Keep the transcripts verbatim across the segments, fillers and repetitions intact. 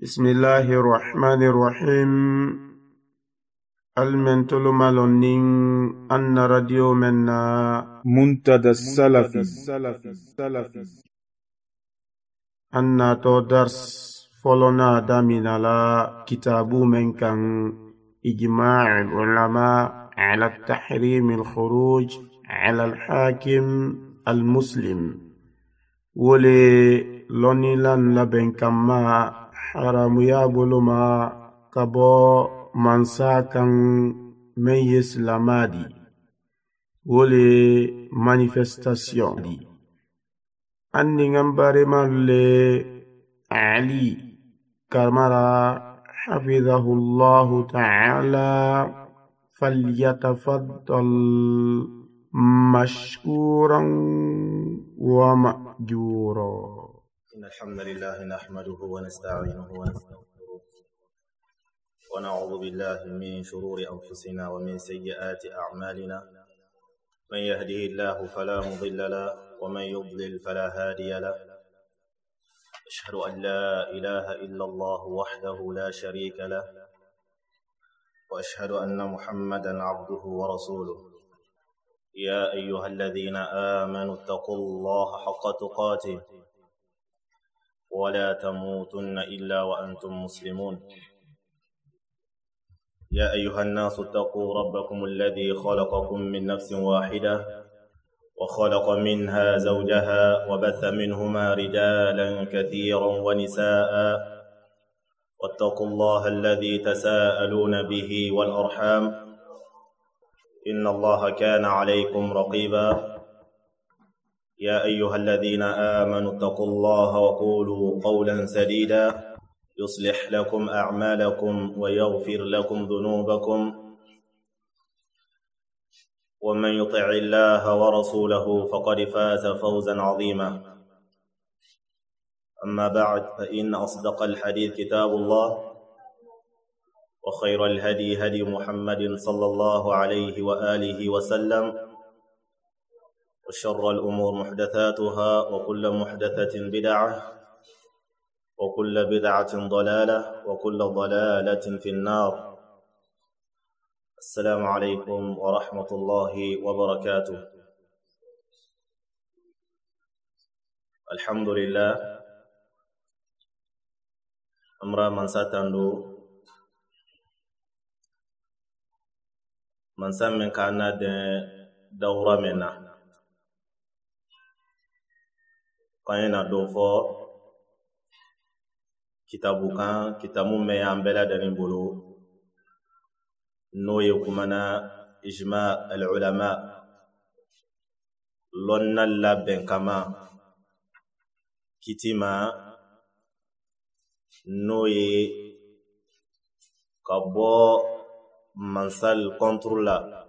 بسم الله الرحمن الرحيم. المنتل مالونين أن راديو منا منتدى السلفي أن تو درس فلونا دامنا لا كتاب من كان إجماع العلماء على التحريم الخروج على الحاكم المسلم ولي لوني لان لبن كما حرام يابلو ما كبو منساكا من يسلامادي ولي مانيفستاسيون دي أني نمبر مالي علي كرمرا حفظه الله تعالى فليتفضل مشكورا ومأجورا. إن الحمد لله نحمده ونستعينه ونستغفره ونعوذ بالله من شرور أنفسنا ومن سيئات أعمالنا. من يهده الله فلا مضل له ومن يضلل فلا هادي له. أشهد أن لا إله إلا الله وحده لا شريك له وأشهد أن محمدا عبده ورسوله. يا أيها الذين آمنوا اتقوا الله حق تقاته ولا تموتن إلا وأنتم مسلمون. يا أيها الناس اتقوا ربكم الذي خلقكم من نفس واحدة وخلق منها زوجها وبث منهما رجالا كثيرا ونساء واتقوا الله الذي تساءلون به والأرحام إن الله كان عليكم رقيبا. يا أيها الذين آمنوا اتقوا الله وقولوا قولا سديدا يصلح لكم أعمالكم ويغفر لكم ذنوبكم ومن يطع الله ورسوله فقد فاز فوزا عظيما. أما بعد فإن أصدق الحديث كتاب الله وخير الهدي هدي محمد صلى الله عليه وآله وسلم وشر الأمور محدثاتها وكل محدثة بدعة وكل بدعة ضلالة وكل ضلالة في النار. السلام عليكم ورحمة الله وبركاته. الحمد لله أمر من ساتندو من سمن كان دورة منا كاينا دوفو kitabu kan kitabu me ambela danin bolo no yekumana ijma al ulama lonna labben kama kitima no ye kabo mansal controla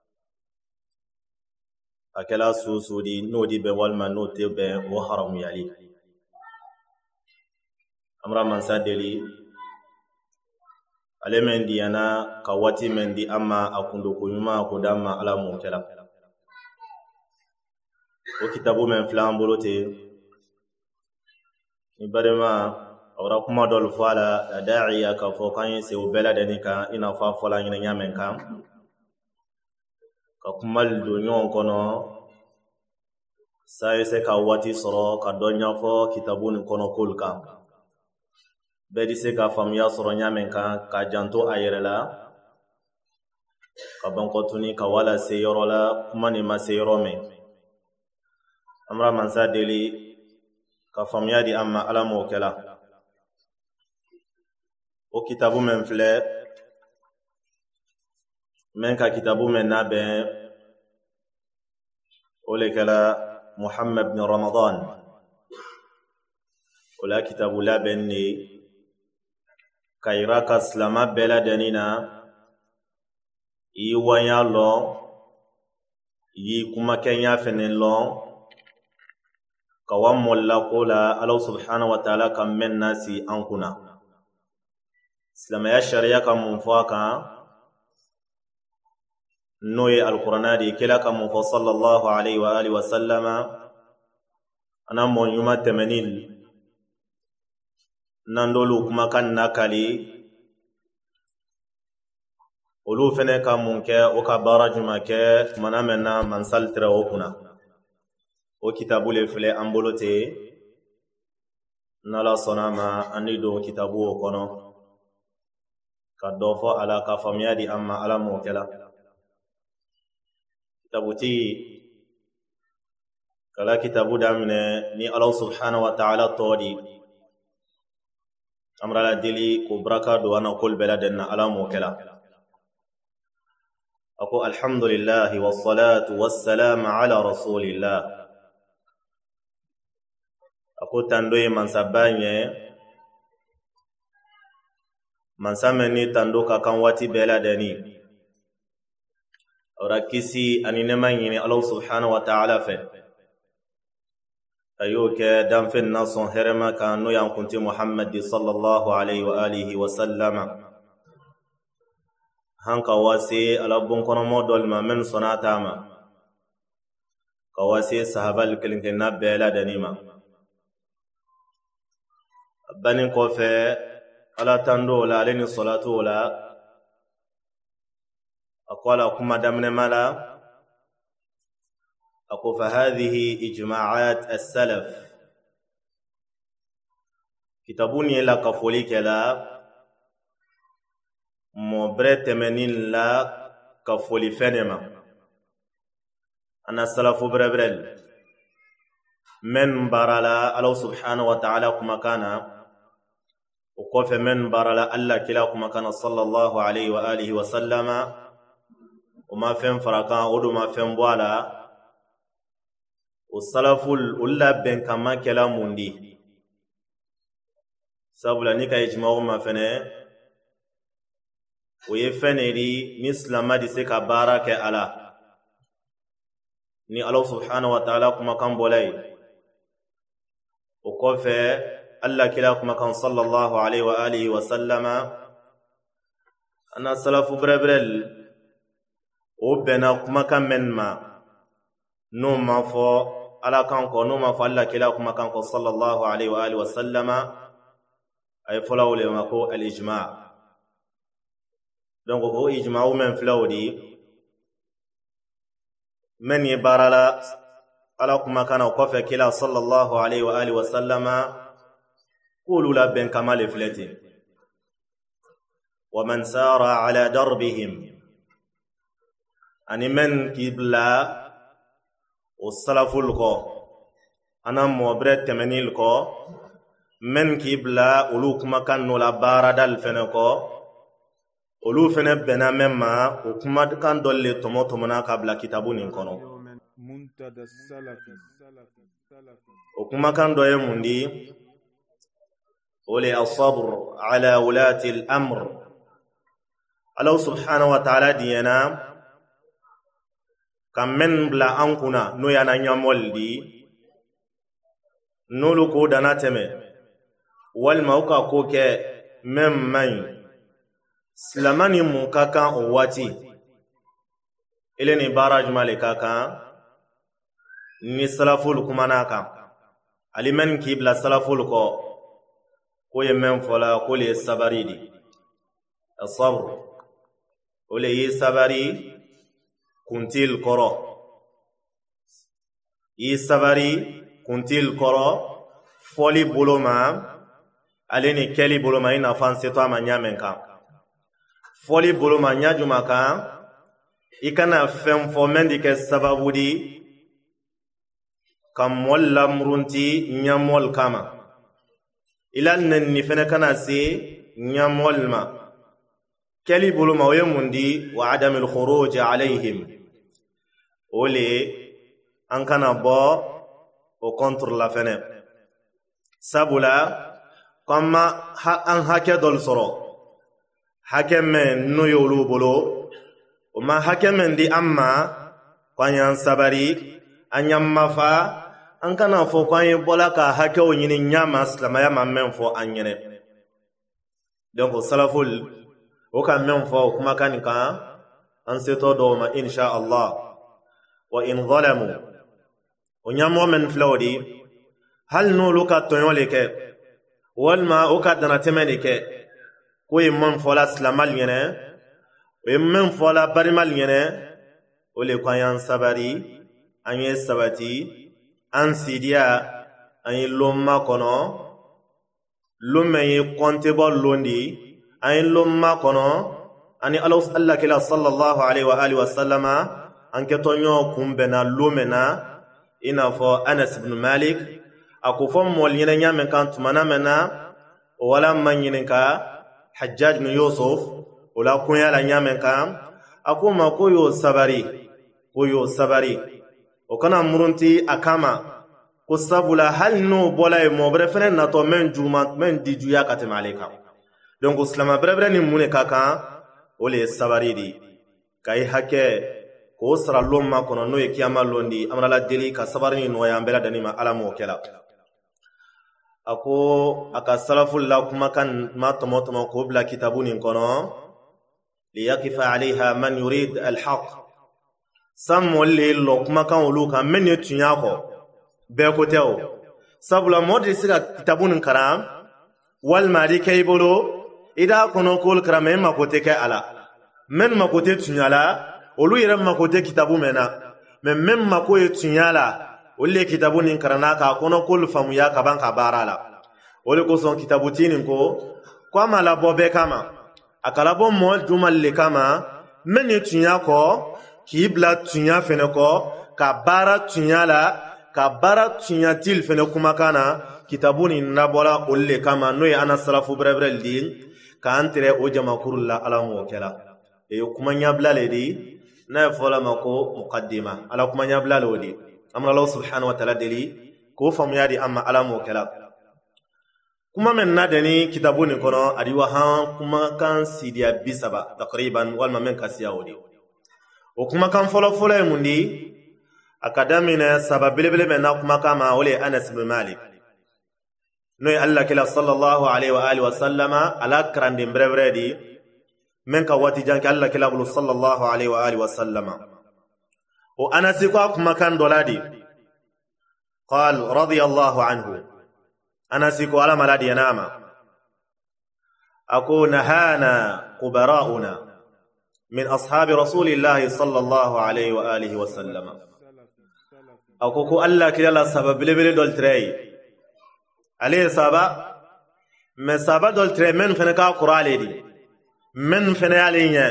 akela susudi no di be walma no te be wo haram yali amra mansa deli ale men diana kawati men di amma akundo kunyuma akudama ala mukela o kitabu men flambolote ni barema awra kuma dol fala da'iya ka fo kan se o bela denika ina fa fola nyina nyamen kam ka kumal do nyon kono sai se ka wati soro ka donya fo kitabun kono kulka bedi se ka famiya soro nyamen kan ka janto ayerela ka bankotuni ka wala se yorola kuma ni ma se yorome amra mansa deli ka famiya di amma ala mo kala o kitabu men fle men ka kitabu men nabe o le kala Muhammad ibn Ramadan wala kitabu la benni kaira ka slama bela danina yi wanya lo yi kuma kenya fenen lo kawam molla kola Allah subhanahu wa ta'ala kam men nasi ankuna slama ya sharia kam munfaka noye alqur'ani kila kam munfa sallallahu alaihi wa alihi wa sallama ana mon yuma temenil nandolu kuma kan nakali olu fene ka munke o ka bara juma ke mana menna mansal tra o kuna o kitabu le file ambolote nala sonama andi do kitabu o kono ka dofo ala ka famiyadi amma ala mo kala kitabuti kala kitabu damne ni Allah subhanahu wa ta'ala todi amra la dili ko braka do ana kol beladen ala mo kala ako alhamdulillah wassalatu wassalamu ala rasulillah ako tandoye mansabanye mansameni tando ka kan wati beladeni ora kisi anine manyini Allah subhanahu wa ta'ala fe ayoke dan fen nason herema kan no yan kunti Muhammad sallallahu alaihi wa alihi wa sallama hanka wasi ala bon kono modol ma men sonata ma kawasi sahabal kilinkin na bela danima banin ko fe ala tando la aleni salatu la aqala kuma damne mala ako fa hadhihi ijma'at as-salaf kitabuni la kafoli kala mo brete menin la kafoli fenema ana salafu brebrel men barala Allah subhanahu wa ta'ala kuma kana وقف من برلا الله كلاكم كان صلى الله عليه وآله وسلم وما فهم فرقان ودو ما فهم بوالا والسلف الأولى بين كما كلام مندي سابلا نيكا يجمعوا ما فنه ويفنه دي مثل ما دي سيكا بارك على ني الله سبحانه وتعالى كما كان بولاي وقف الله كلاكم كان صلى الله عليه وآله وسلم أنا سلف بربرل وبنا كما كان من ما نوم ما فو على كان كو نوم ما فو الله كلاكم كان صلى الله عليه وآله وسلم أي فلو لما كو الإجماع دونك هو إجماع من فلو دي من يبارلا على كما كان وقف كلا صلى الله عليه وآله وسلم قولوا لا بين كمال فلتين ومن سار على دربهم أني من كبلا والسلف الكو أنا مبرد تمني الكو من كبلا أولوك مكان ولا بارد الفنكو أولو فن بنا مما وكما كان دولي تمو تمنا قبل كتابون انكونو منتدى السلف وكما كان دوي مندي ولي الصبر على ولاة الأمر الله سبحانه وتعالى دينا كم من بلا أنكنا نويانا نيامول دي نولوكو داناتمي والموكا كوكي ممن سلماني مكاكا أواتي إليني باراج مالكاكا نسلافول كماناكا ألمن كيبلا سلافول كو كوي من فلا كوي سبري دي الصبر كوي سبري كنتيل كرو ي سبري كنتيل كرو فولي بولوما aleni keli boloma ina fanse to amanya menka foli boloma nyaju maka ikana fem fomendi ke sababudi kam walla murunti nyamol kama ilan ni fena kana se nyamol ma keli boloma wemundi wa adam al khuruj alaihim ole an kana bo o contre la fene sabula kama ha an hake dol soro hake men no yolu bolo o ma hake men di amma kwanyan sabari anyam mafa an kana fo kwanyi bola ka hake o nyini nyama slama ya men fo anyene donc salaful o ka men fo kuma kanika an seto do ma insha Allah wa in zalamu o nyamo men flawdi hal no luka toyole ke walma o ka dana temene ke ko e man fola slamal yene e man fola barimal yene o le ko yan sabari anye sabati an sidia anye lomma kono lomme ye konte bo londi anye lomma kono ani Allah Allah kila sallallahu alaihi wa alihi wa sallama anke tonyo kumbena lumena ina fo Anas ibn Malik akufo mol yene nyamen kan tumana mena wala man yene ka Hajjaj ibn Yusuf wala kunya la nyamen kan akuma ko yo sabari ko yo sabari o kana murunti akama ko sabula hal no bola e mo brefene na to men juma men dijuya katima aleka donc islama brebre ni mune kaka ole sabari di kai hake ko sara lomma kono no e kiyama londi amana la deli ka sabari no ya mbela dani ma alamo kela ako aka salaful la kuma kan ma tomo tomo ko bla kitabuni kono li yaqifa alaiha man yurid al haqq sam wole lo kuma kan olu kan men ne tunya ko be ko tew sabula modi sira kitabuni karam wal mari kay bolo ida kono kol karame ma ko te ke ala men ma ko te tunya la olu yere ma ko te kitabu mena men men ma ko e tunya la olle kitabu nin karana ka kono kol famu ya ka ban ka barala ole ko son kitabu tinin ko kwa mala bobe kama akala bo mo jumal le kama men e tunya ko ki bla tunya fene ko ka bara tunya la ka bara tunya til fene kuma kana kitabu nin nabola olle kama no ya ana salafu brebrel din ka antre o jama kurulla ala mo kala e kuma nyabla le di na fola mako muqaddima ala kuma nyabla le di amna Allah subhanahu wa ta'ala deli ko famu yadi amma ala mo kala kuma men nadani kitabu ni kono adiwa han kuma kan sidia bisaba takriban wal mamen kasiya wodi o kuma kan folo folo mundi akadamina sababile bile men na kuma kama wale Anas ibn Malik noy Allah kila sallallahu alaihi wa alihi wa sallama ala krande mbrevredi men ka wati janki Allah kila bulu sallallahu alaihi wa alihi wa sallama o Anas ko kuma kan doladi qal radiyallahu anhu Anas ko ala maladi yanama ako nahana qubara'una min ashabi rasulillah sallallahu alaihi wa alihi wa sallama ako ko Allah kila sabab lebele dol trey ale saba me saba dol tre men fene ka qur'ale di men fene ale nya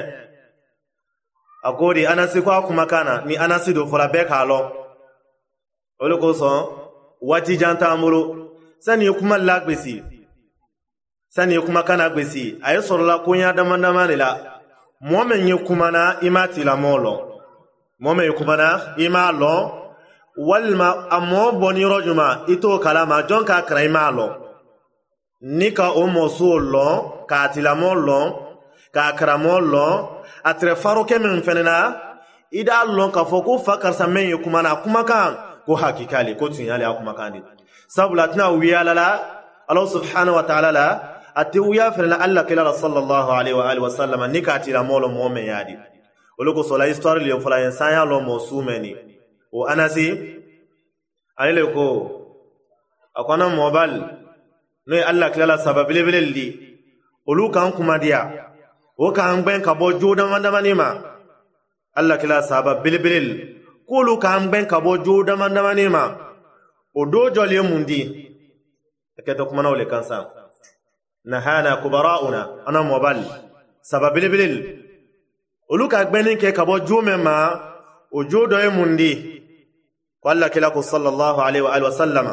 akodi Anasi ko kuma kana ni Anasi do fora be kalo ole ko so wati janta amuru sani kuma lagbesi sani kuma kana gbesi ay sorla kunya damanda manila momen ye kuma na imati la molo momen ye kuma na imalo walma amo boni rojuma ito kalama jonka kraimalo nika o mosulo ka tilamolo ka kramolo atre faroke men fenena ida lon ka foko fakar sa men kuma na kuma kan ko hakikali ko tunyali akuma kandi sabulatna wiyalala Allah subhanahu wa ta'ala la ati wiya fenena Allah kila sallallahu alaihi wa alihi wa sallam nika tilamolo momen yadi oloko sola histoire le fola ensanya lo mosumeni o Anasi alele ko akona mobile no Allah kila sababile bileli olu kan kuma dia o kan ben ka bo jodan wanda manima Allah kila sababile bileli ko olu kan ben ka bo jodan wanda manima o do jole mundi keto kuma no le kansa nahana kubara'una ana mobile sababile bileli olu ka ben ke ka bo jomema o jodo e mundi قال كلاكو صلى الله عليه وآله وسلم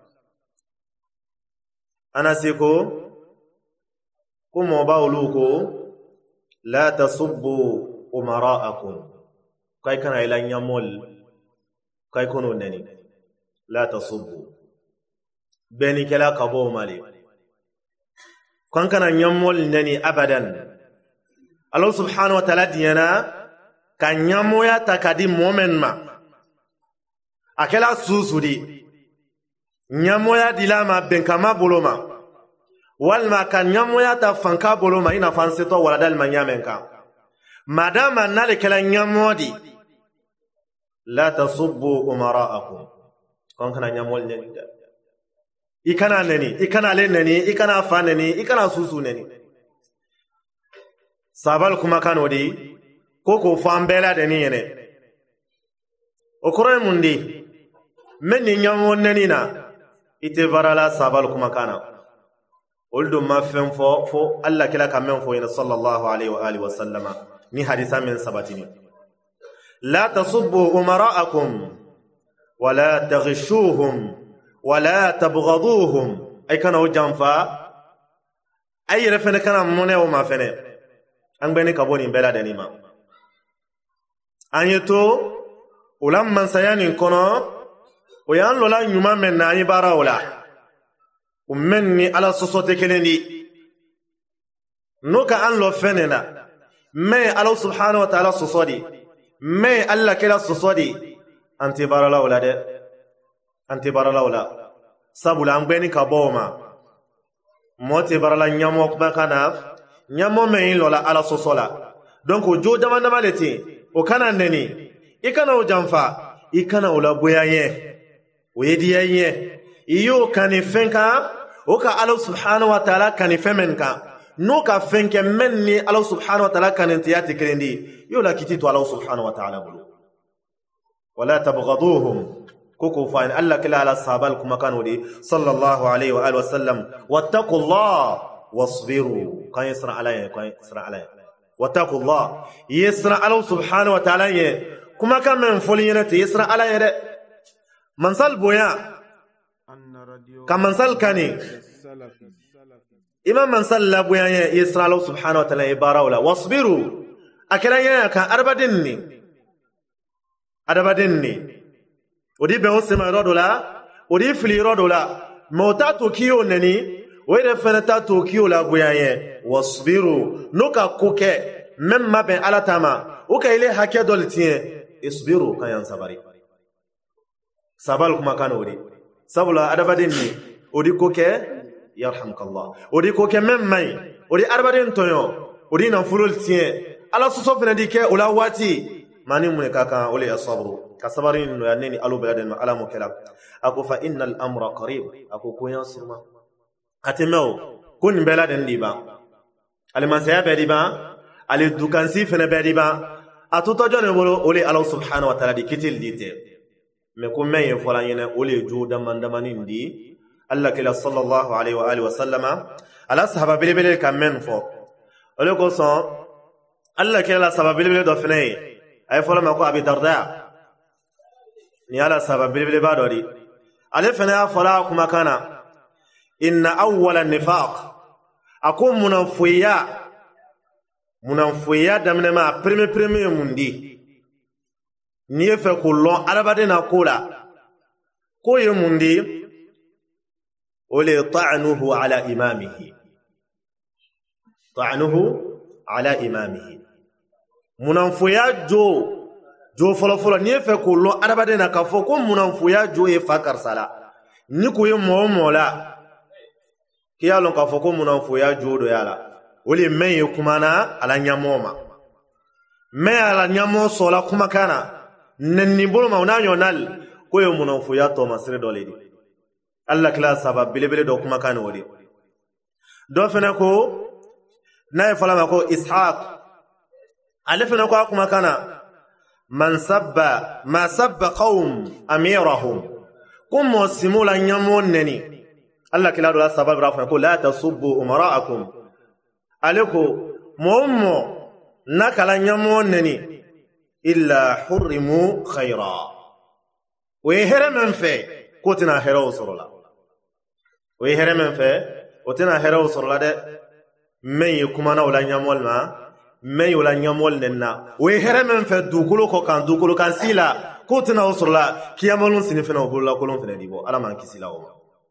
أنا سيكو كم وباولوكو لا تصبوا أمراءكم كاي كان إلى يمول كاي كونوا نني لا تصبوا بني كلا كبو مالي كان كان يمول نني أبدا الله سبحانه وتعالى دينا كان يمويا تكادي مؤمن ما akela susudi nyamoya dilama benkama boloma walma kan nyamoya ta fanka boloma ina fanseto wala dal manyamenka madama nale kala nyamodi la tasubbu umara'akum kon kana nyamol ne ikana neni ikana le neni ikana fa neni ikana susu neni sabal kuma kanodi koko fambela de ni yene okore mundi men ni nyamo neni na ite barala sabal kuma kana oldo ma fen fo fo alla kila kamen fo ina sallallahu alaihi wa alihi wa sallama ni hadisa men sabatini la tasubbu umara'akum wa la taghshuhum wa la tabghaduhum ay kana ujanfa ay refene kana mone o ma fene an bene kaboni bela denima anyeto ulam man sayani kono o yan lola nyuma men na yi bara wala ummenni ala sosote kelendi nuka an lo fenena me ala subhanahu wa ta'ala sosodi me alla kila sosodi anti bara la wala de anti bara la wala sabula an bene kaboma moti bara la nyamo kuma kana nyamo me lola ala sosola donc o jo dama dama leti o kana neni ikana o jamfa ikana o la boyaye o yediye iyo kani fenka o ka Allah subhanahu wa ta'ala kani femenka no ka fenke menni Allah subhanahu wa ta'ala kani tiyati krendi yo la kiti to Allah subhanahu wa ta'ala bulu wala tabghaduhum koko fa in Allah kala ala sabal kuma kanodi sallallahu alaihi wa alihi wasallam wattaqullah wasbiru kan yasra alayhi kan yasra alayhi wattaqullah yasra Allah subhanahu wa ta'ala ye kuma kan men foliyene te yasra alayhi de mansal boya kan mansal kani imam mansal la boya ye yasra Allah subhanahu wa ta'ala ibara wala wasbiru akala ye kan arbadinni arbadinni odi be on sema rodola odi fili rodola mota tokiyo nani wede fenata tokiyo la boyaye wasbiru nuka koke memma ben alatama uka ile hake doltien isbiru kayan sabari sabal kuma kana odi sabula adabadin ni odi koke yarhamkallah odi koke memma odi arbadin toyo odi nan fulul tien ala soso fenadike ula wati mani mun kaka ole asabru kasabarin no yaneni alu beladen ala mukela ako fa innal amra qarib ako ko yansuma katemeo kun beladen diba aliman saya be diba ali dukansi fene be diba atuto jone bolo ole Allah subhanahu wa ta'ala di kitil dite me ko meye fola yene ole juda mandamani ndi Allah kila sallallahu alaihi wa alihi wa sallama ala sahaba bilebele kamen fo ole ko so Allah kila sahaba bilebele do fene ay fola mako abi darda ni ala sabab bilbil badori alifana fala kuma kana inna awwala nifaq akum munafiya munafiya damne ma premier premier mundi ni fe kullo alabade na kula ko ye mundi ole ta'nuhu ala imamihi ta'nuhu ala imamihi munafiya jo jo folo folo ni fe ko lo arabade na ka fo ko munanfuya jo e fakar sala ni ko ye mo mo la kiya lon ka fo ko munanfuya jo do yala woli men ye kuma na ala nyamoma me ala nyamo sola kuma kana nenni bolo ma una yonal ko ye munanfuya to masire do ledi Allah kila sabab bilebele do kuma kana wodi do fena ko na e fala ma ko ishaq alefena ko kuma kana man sabba ma sabba qaum amirahum kum simula nyamoneni Allah kila do sabab rafa ko la tasubbu umara'akum aliko mommo nakala nyamoneni illa hurrimu khaira we heramen fe kotina hero sorola we heramen fe kotina hero sorola de men kuma na wala nyamol ma men yola nyamol nenna we heremen fe dukulo ko kan dukulo kan sila ko tena usrla kiyamolun sinifena obulla kolon fene dibo ala man kisila o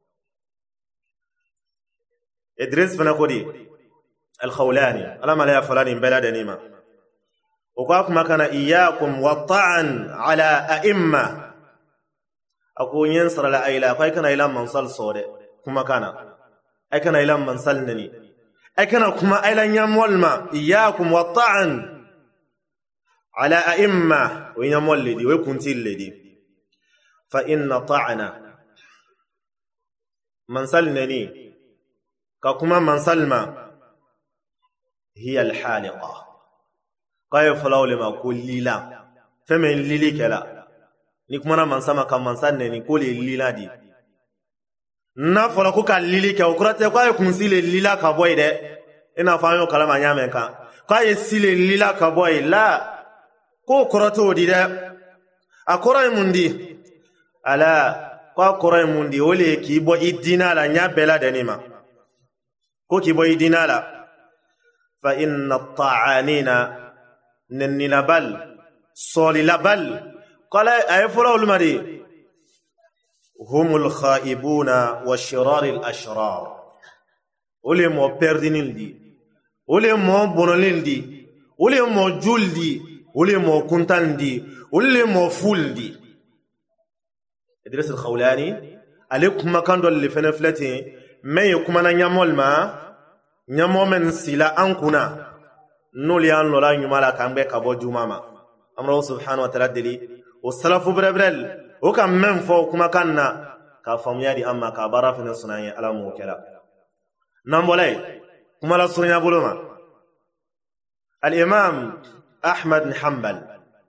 idris fana kodi al khawlani ala mala ya fulani balada nima o kwa kuma kana iyyakum wa ta'an ala a'imma ako yen sarala ayla fa kana ila mansal sode kuma kana ay kana ila mansal nani أكنا كما أيلا يمولما إياكم والطعن على أئمة وينمول لدي ويكونتي لدي فإن طعن mansal neni ka kuma mansal ma hiya al-haliqa kay falawle ma ko lila femen lili kala ni kuma na mansama ka mansal neni ko le lila di na fola ko ka lili ka okurate ko ay kun sile lila ka boy de ina fa yo kala ma nyame kan ko ay sile lila ka boy la ko koroto di de akora mundi ala ko akora mundi ole ki bo idina la nya bela de nima ko ki bo idina la fa inna at-ta'anina ninilabal solilabal qala ay fola ulmari humul khaibuna wa shiraril ashrar ole mo perdinildi ole mo bonolildi ole mo juldi ole mo kuntandi ole mo fuldi Idris al-Khawlani alaykum makando li fenaflati may kuma na nyamol ma nyamo men sila ankuna nuli an lola nyumala kambe kabo jumama amro subhanahu wa ta'ala dili o salafu brebrel o kam men fo kuma kanna ka famya di amma ka bara fina sunaye ala mo kala nambolay kuma la sunya buluma al-imam Ahmad bin Hanbal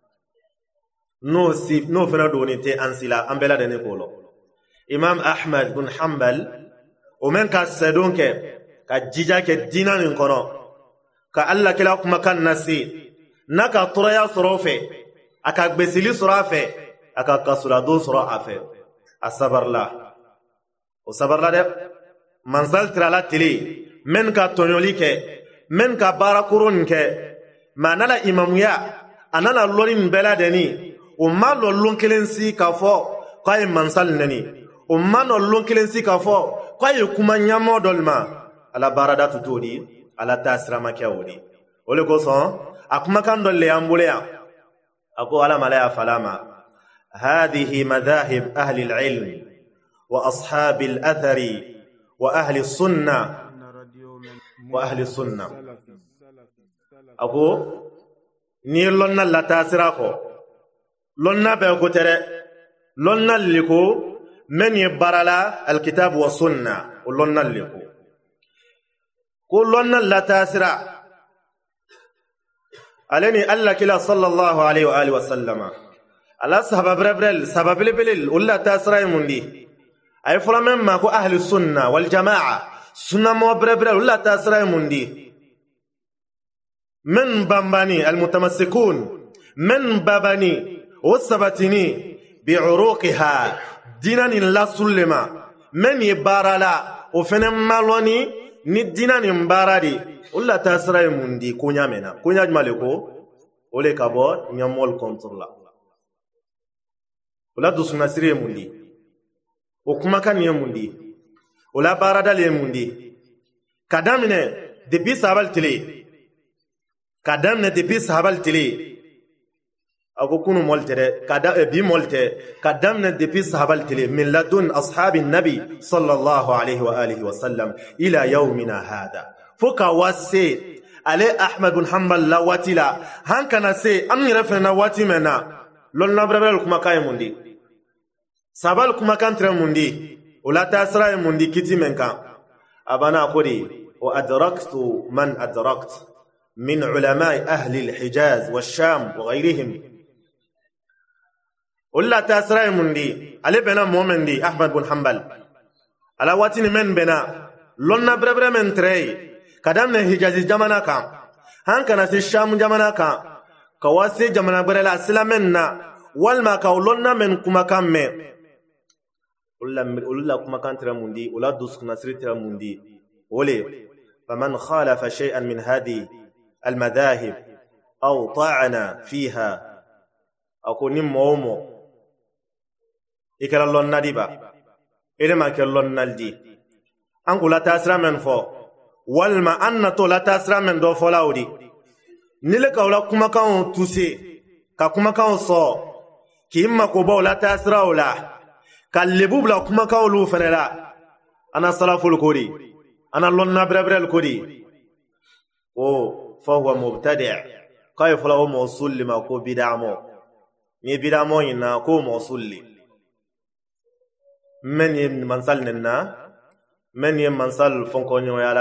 no si no fina doni te ansila ambela de ne kolo imam Ahmad bin Hanbal o men ka sedonke ka jija ke dinan kono ka alla kala kuma kan nasi naka turaya sorofe aka gbesili sorofe aka kasula do soro afe asabarla o sabarla de mansal trala tili men ka tonyoli ke men ka barakurun ke manala imamuya anana lorin bela deni o malo lonkelen si ka fo kay mansal neni o mano lonkelen si ka fo kay kuma nyamo dolma ala barada tutodi ala tasrama kawdi ole ko son akuma kan dolle ambuleya ako ala malaya falama هذه مذاهب أهل العلم وأصحاب الأثر وأهل السنة وأهل السنة أكو نيلنا لا تاسراكو لنا بيكو ترى لنا لكو من يبرلا الكتاب والسنة ولنا لكو كلنا لا تاسرا عليني الله كلا صلى الله عليه وآله وسلم ala sabab rebrel sabab lebel ulla tasray mundi ay fulamen ma ko ahli sunna wal jamaa sunna mo rebrel ulla tasray mundi من بامباني المتمسكون من باباني والسبتني بعروقها دينا لا سلما من يبارلا وفنم مالوني ندينا نمبارادي ولا تاسراي موندي كونيا منا كونيا مالكو ولي كابو نيامول كونترولا ولا دوسنا سري موندي وكما كان يموندي ولا باردا ليموندي كدامنه دبي سابال تلي kadamne depuis sahabal tili akukunu moltere kada bi molte kadamne depuis sahabal tili min ladun ashabin nabi sallallahu alayhi wa alihi wa sallam ila yawmina hada fuka wase ale ahmad bin hanbal la watila hankana se amira fena watimena lol nabrabel kuma kay mundi sabal kuma kantre mundi wala tasra mundi kitimenka abana kodi wa adraktu man adrakt من علماء أهل الحجاز والشام وغيرهم ولا تاسرائي من دي علي بنا مومن دي أحمد بن حنبل على واتين من بنا لنا بربر من تري كدامنا حجاز جمانا كام هان كان سي الشام جمانا كام كواسي جمانا برلا سلامنا والما كولنا من كما كام ولا ولا كما كان ترى من دي ولا دوس نصر ترى من دي ولي فمن خالف شيئا من هذه المذاهب أو طعنا فيها أكون مومو إكرا لون نديبا إذا ما كان لون نلدي أنكو لا تاسرا من فو والما أنتو لا تاسرا من دو فلاودي نلك أولا كما كان توسي كما كان صو كيما كوبا لا تاسرا ولا كاللبوب لا كما كان لو فنلا أنا صلافو الكوري أنا لون نبربر الكوري أو فهو مبتدع كيف له موصول لما كو بدعمو ني بدعمو ينا كو موصول لي من منزلنا men ye mansal fonko nyoyala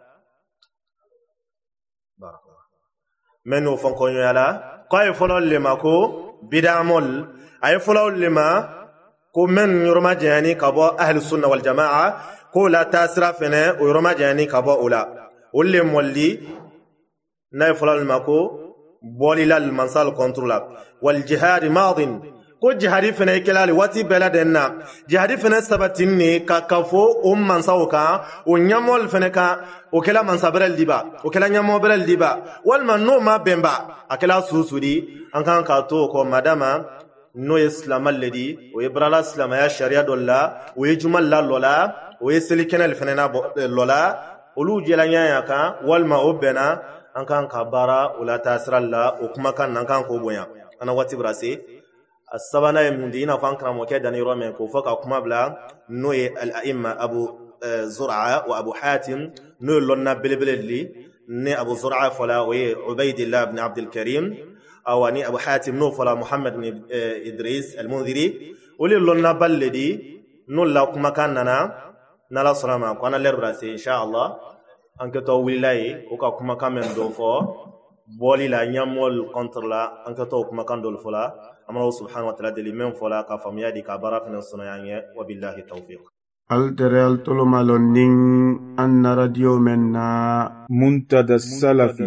baraka men o fonko nyoyala ko ay folo lema ko bid'amol ay folo lema ko men yorma jani kabo ahli sunna wal jamaa ko la tasra fene o yorma jani kabo ula ulle molli nay folo lema ko bolila al mansal controla wal jihad madin ko jihadi fene kelali wati beladenna jihadi fene sabatinni ka kafo um mansawka o nyamol fene ka o kela mansaberal diba o kela nyamo beral diba wal man no ma bemba akela susudi an kan ka to ko madama no islam alladhi o ibrala islam ya sharia dolla o jumal la lola o selikenal fene na lola olu jelanya ya ka wal ma obena an kan ka bara ula tasralla o kuma kan nan kan ko boya ana wati brase السبانة يمدينا فانكرام وكذا نيرومين كوفاك كمابلا نوي الأئمة أبو زرعة وأبو حاتم نوي لنا بلبللي ني أبو زرعة فلا وي عبيد الله بن عبد الكريم أو ني أبو حاتم نو فلا محمد بن إدريس المنذري ولي لنا بلدي نو لا كما كاننا نلا سلامة كنا لربراسي إن شاء الله أنك تو ولاي وكا كما كامن دوفو بولي لا نيامول كونترلا أنك تو كما كان دولفلا أمره سبحانه وتعالى لمن فلا كفميا دي كبارا في الصناعية وبالله التوفيق. الترى التلمالون أن راديو منا منتدى السلفي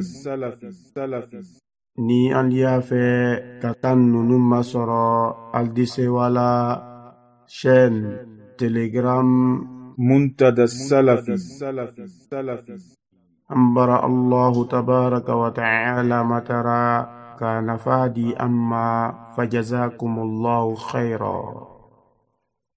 ni an yafe katan nunu masoro aldise wala chaîne telegram منتدى السلفي أنبر الله تبارك وتعالى مترى كان فادي أما فجزاكم الله خيرا.